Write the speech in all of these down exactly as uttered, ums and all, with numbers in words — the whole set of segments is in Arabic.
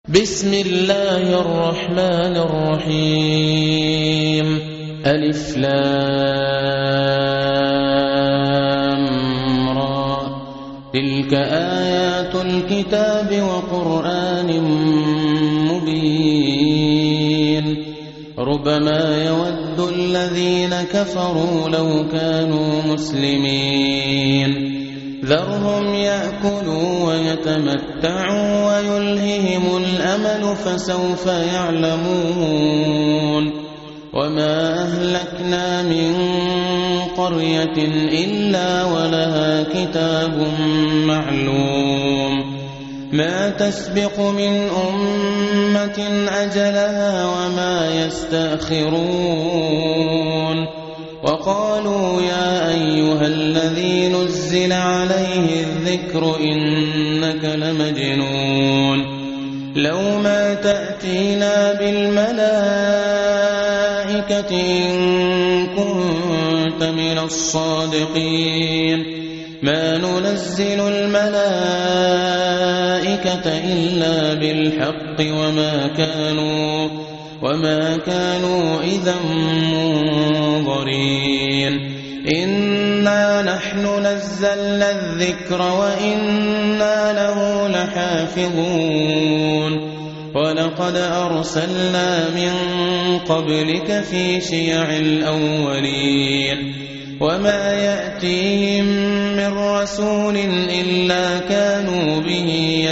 بسم الله الرحمن الرحيم ألف لام را تلك آيات الكتاب وقرآن مبين ربما يود الذين كفروا لو كانوا مسلمين ذرهم يأكلوا ويتمتعوا ويلههم الأمل فسوف يعلمون وما أهلكنا من قرية إلا ولها كتاب معلوم ما تسبق من أمة أجلها وما يستأخرون وقالوا يا أيها الذي نزل عليه الذكر إنك لمجنون لو ما تأتينا بالملائكة إن كنت من الصادقين ما ننزل الملائكة إلا بالحق وما كانوا وما كانوا إذا منظرين إنا نحن نزلنا الذكر وإنا له لحافظون ولقد أرسلنا من قبلك في شيع الأولين وما يأتيهم من رسول إلا كانوا به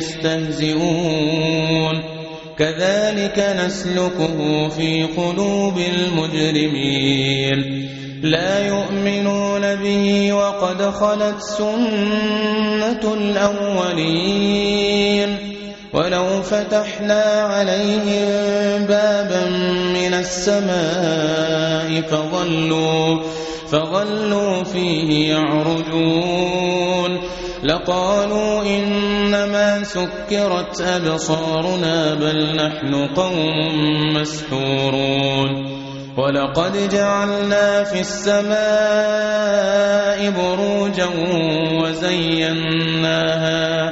يستهزئون كذلك نسلكه في قلوب المجرمين لا يؤمنون به وقد خلت سنة الأولين ولو فتحنا عليهم بابا من السماء فظلوا فظلوا فيه يعرجون لقالوا إنما سكرت أبصارنا بل نحن قوم مسحورون ولقد جعلنا في السماء بروجا وزيناها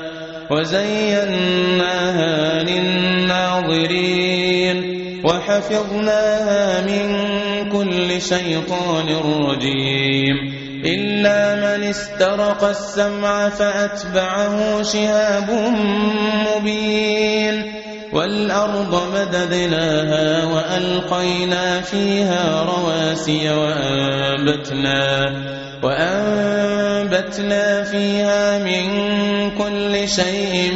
وزيناها للناظرين وحفظناها من كل شيطان رجيم إلا من استرق السمع فأتبعه شهاب مبين والأرض مددناها وألقينا فيها رواسي وأنبتنا, وأنبتنا فيها من كل شيء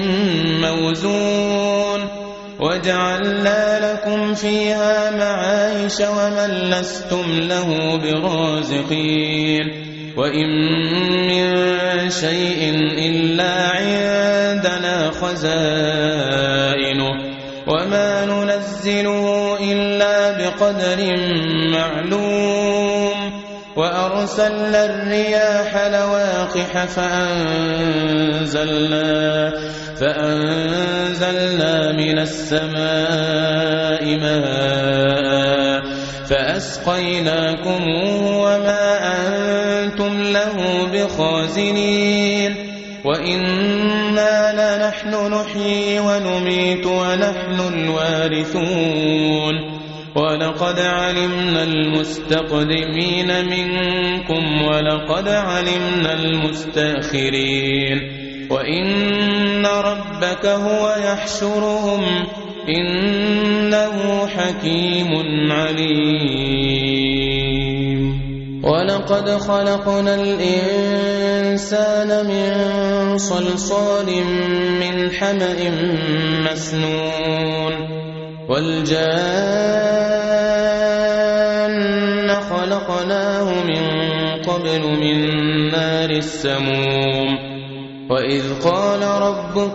موزون وجعلنا لكم فيها معايش ومن لستم له برازقين وإن من شيء إلا عندنا خزائنه وما ننزله إلا بقدر معلوم وأرسلنا الرياح لواقح فأنزلنا, فأنزلنا من السماء ماء فأسقيناكم وما أنتم له بخازنين وإنا لنحن نحيي ونميت ونحن الوارثون ولقد علمنا المستقدمين منكم ولقد علمنا المستأخرين وإن ربك هو يحشرهم إنه حكيم عليم ولقد خلقنا الإنسان من صلصال من حمأ مسنون والجان خلقناه من قبل من نار السموم وإذ قال ربك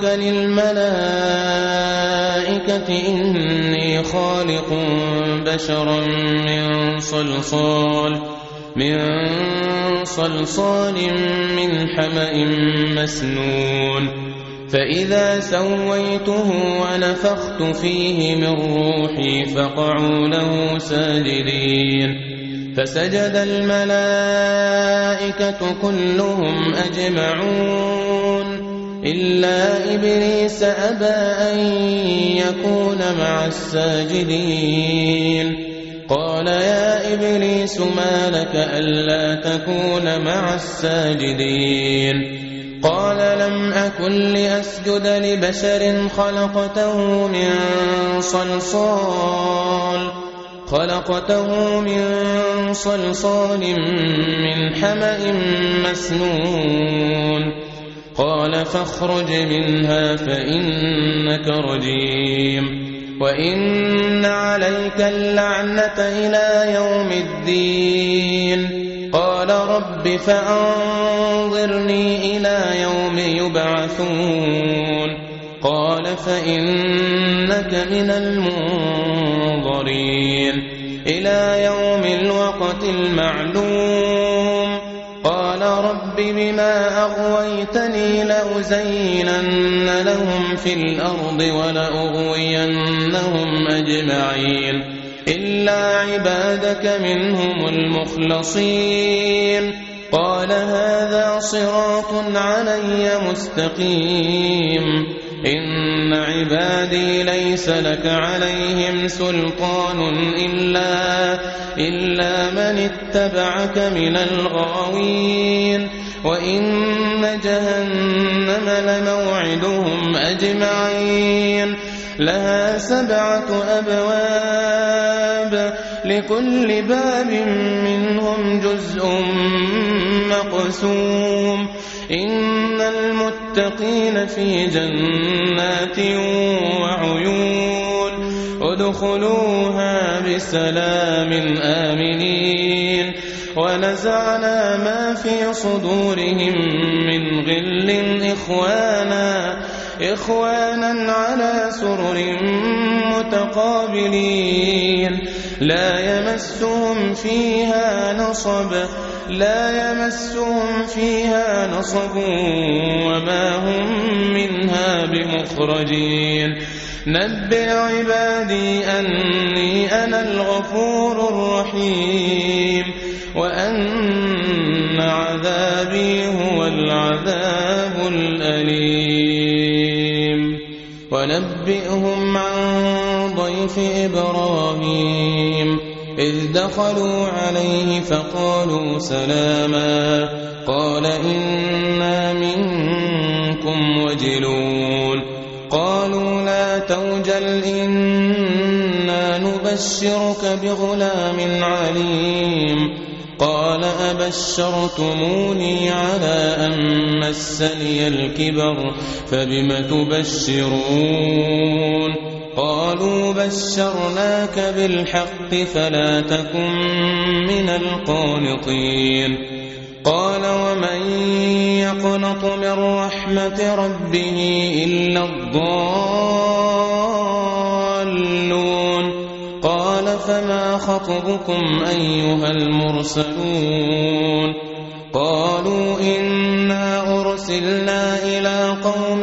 للملائكة إني خالق بشرا من صلصال من صلصال من حمأ مسنون فإذا سويته ونفخت فيه من روحي فقعوا له ساجدين فسجد الملائكة كلهم أجمعون إلا إبليس أبى أن يكون مع الساجدين قال يا إبليس ما لك ألا تكون مع الساجدين قال لم أكن لأسجد لبشر خلقته من صلصال خلقته من صلصال من حمأ مسنون قال فاخرج منها فإنك رجيم وإن عليك اللعنة إلى يوم الدين قال رب فأنظرني إلى يوم يبعثون قال فإنك من المنظرين إلى يوم الوقت المعلوم قال رب بما أغويتني لأزينن لهم في الأرض ولأغوينهم أجمعين إلا عبادك منهم المخلصين قال هذا صراط علي مستقيم إن عبادي ليس لك عليهم سلطان إلا, إلا من اتبعك من الغاوين وإن جهنم لموعدهم أجمعين لها سبعة أبواب لكل باب منهم جزء مقسوم إن المتقين في جنات وعيون ادخلوها بسلام آمنين ونزعنا ما في صدورهم من غل إخوانا إخوانا على سرر متقابلين لا يمسهم فيها نصب لا يمسهم فيها نصب وما هم منها بمخرجين نبئ عبادي أني أنا الغفور الرحيم وأن عذابي هو العذاب الأليم ونبئهم عن ضيف إبراهيم إذ دخلوا عليه فقالوا سلاما قال إنا منكم وجلون قالوا لا توجل إنا نبشرك بغلام عليم قال أبشرتموني على أن مسني الكبر فبم تبشرون قالوا بشرناك بالحق فلا تكن من القانطين قال ومن يقنط من رحمة ربه إلا الضالون قال فما خطبكم أيها المرسلون قالوا إنا أرسلنا إلى قوم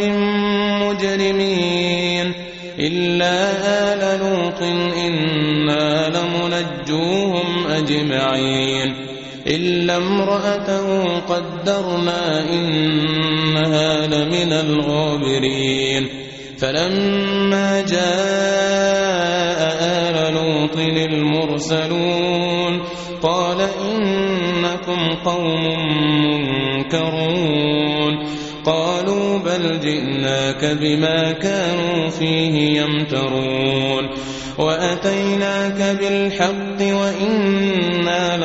مجرمين إلا آل لوط إنا لمنجوهم أجمعين إلا امرأته قدرنا إنها لمن الغابرين فلما جاء آل لوط المرسلون قال إنكم قوم منكرون قالوا بل جئناك بما كانوا فيه يمترون وأتيناك بالحق وإنا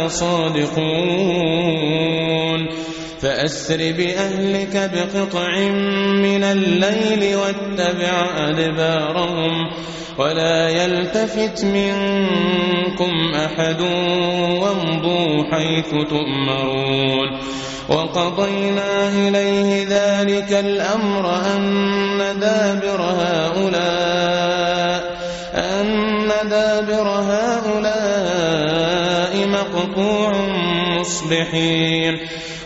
لصادقون فأسر بأهلك بقطع من الليل واتبع أدبارهم ولا يلتفت منكم أحد وامضوا حيث تؤمرون وقضينا إليه ذلك الأمر أن دابر هؤلاء أن دابر هؤلاء مقطوع مصبحين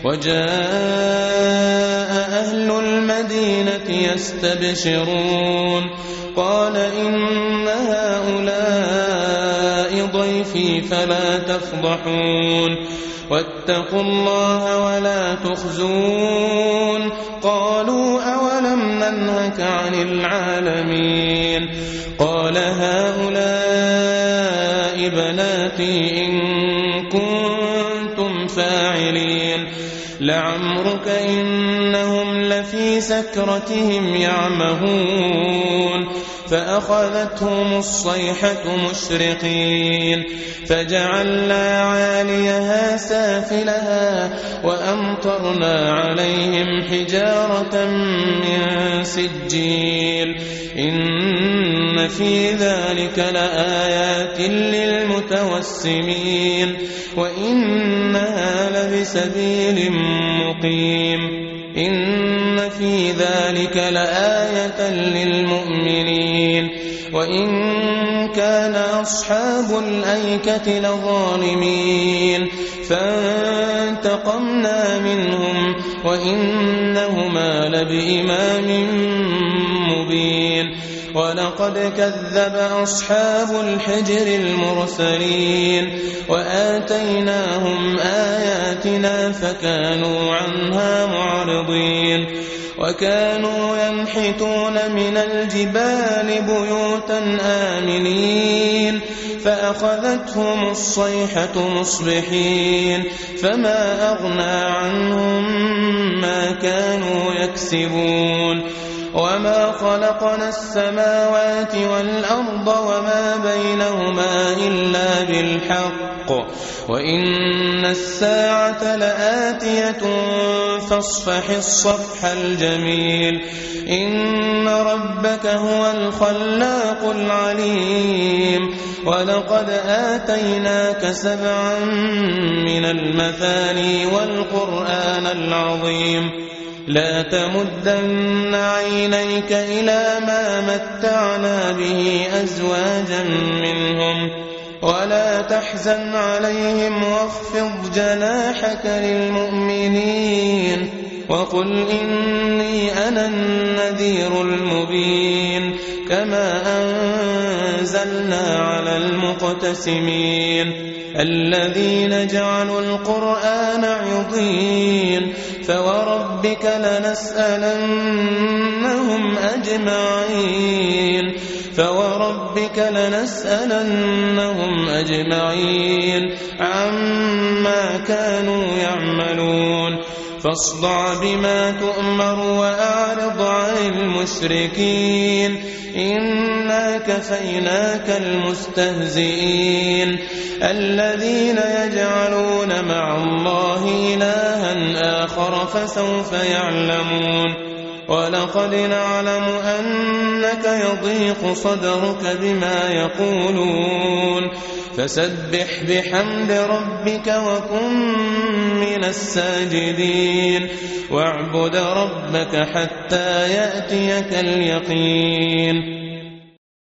وجاء أهل المدينة يستبشرون قال إن هؤلاء ضيفي فلا تفضحون واتقوا الله ولا تخزون قالوا أولم ننهك عن العالمين قال هؤلاء بناتي إن كنتم فاعلين لعمرك إنهم لفي سكرتهم يعمهون فأخذتهم الصيحة مشرقين فجعلنا عاليها سافلها وأمطرنا عليهم حجارة من سجيل إن في ذلك لآيات للمتوسمين وإنها لبسبيل مقيم إن في ذلك لآية للمؤمنين وإن كان أصحاب الأيكة لظالمين فانتقمنا منهم وإنهما لبإمام مبين ولقد كذب أصحاب الحجر المرسلين وآتيناهم آياتنا فكانوا عنها معرضين وكانوا ينحتون من الجبال بيوتا آمنين فأخذتهم الصيحة مصبحين فما أغنى عنهم ما كانوا يكسبون وما خلقنا السماوات والأرض وما بينهما إلا بالحق وإن الساعة لآتية فاصفح الصفح الجميل إن ربك هو الخلاق العليم ولقد آتيناك سبعا من المثاني والقرآن العظيم لا تمدن عينيك إلى ما متعنا به أزواجا منهم ولا تحزن عليهم واخفض جناحك للمؤمنين وقل إني أنا النذير المبين كما أنزلنا على المقتسمين الذين جعلوا القرآن عضين فوربك لنسألنهم أجمعين فوربك لنسألنهم أجمعين عما كانوا يعملون فاصدع بما تؤمر وأعرض عن المشركين إنا كفيناك المستهزئين الذين يجعلون مع الله إلها آخر فسوف يعلمون ولقد نعلم أنك يضيق صدرك بما يقولون فسبح بحمد ربك وكن من الساجدين واعبد ربك حتى يأتيك اليقين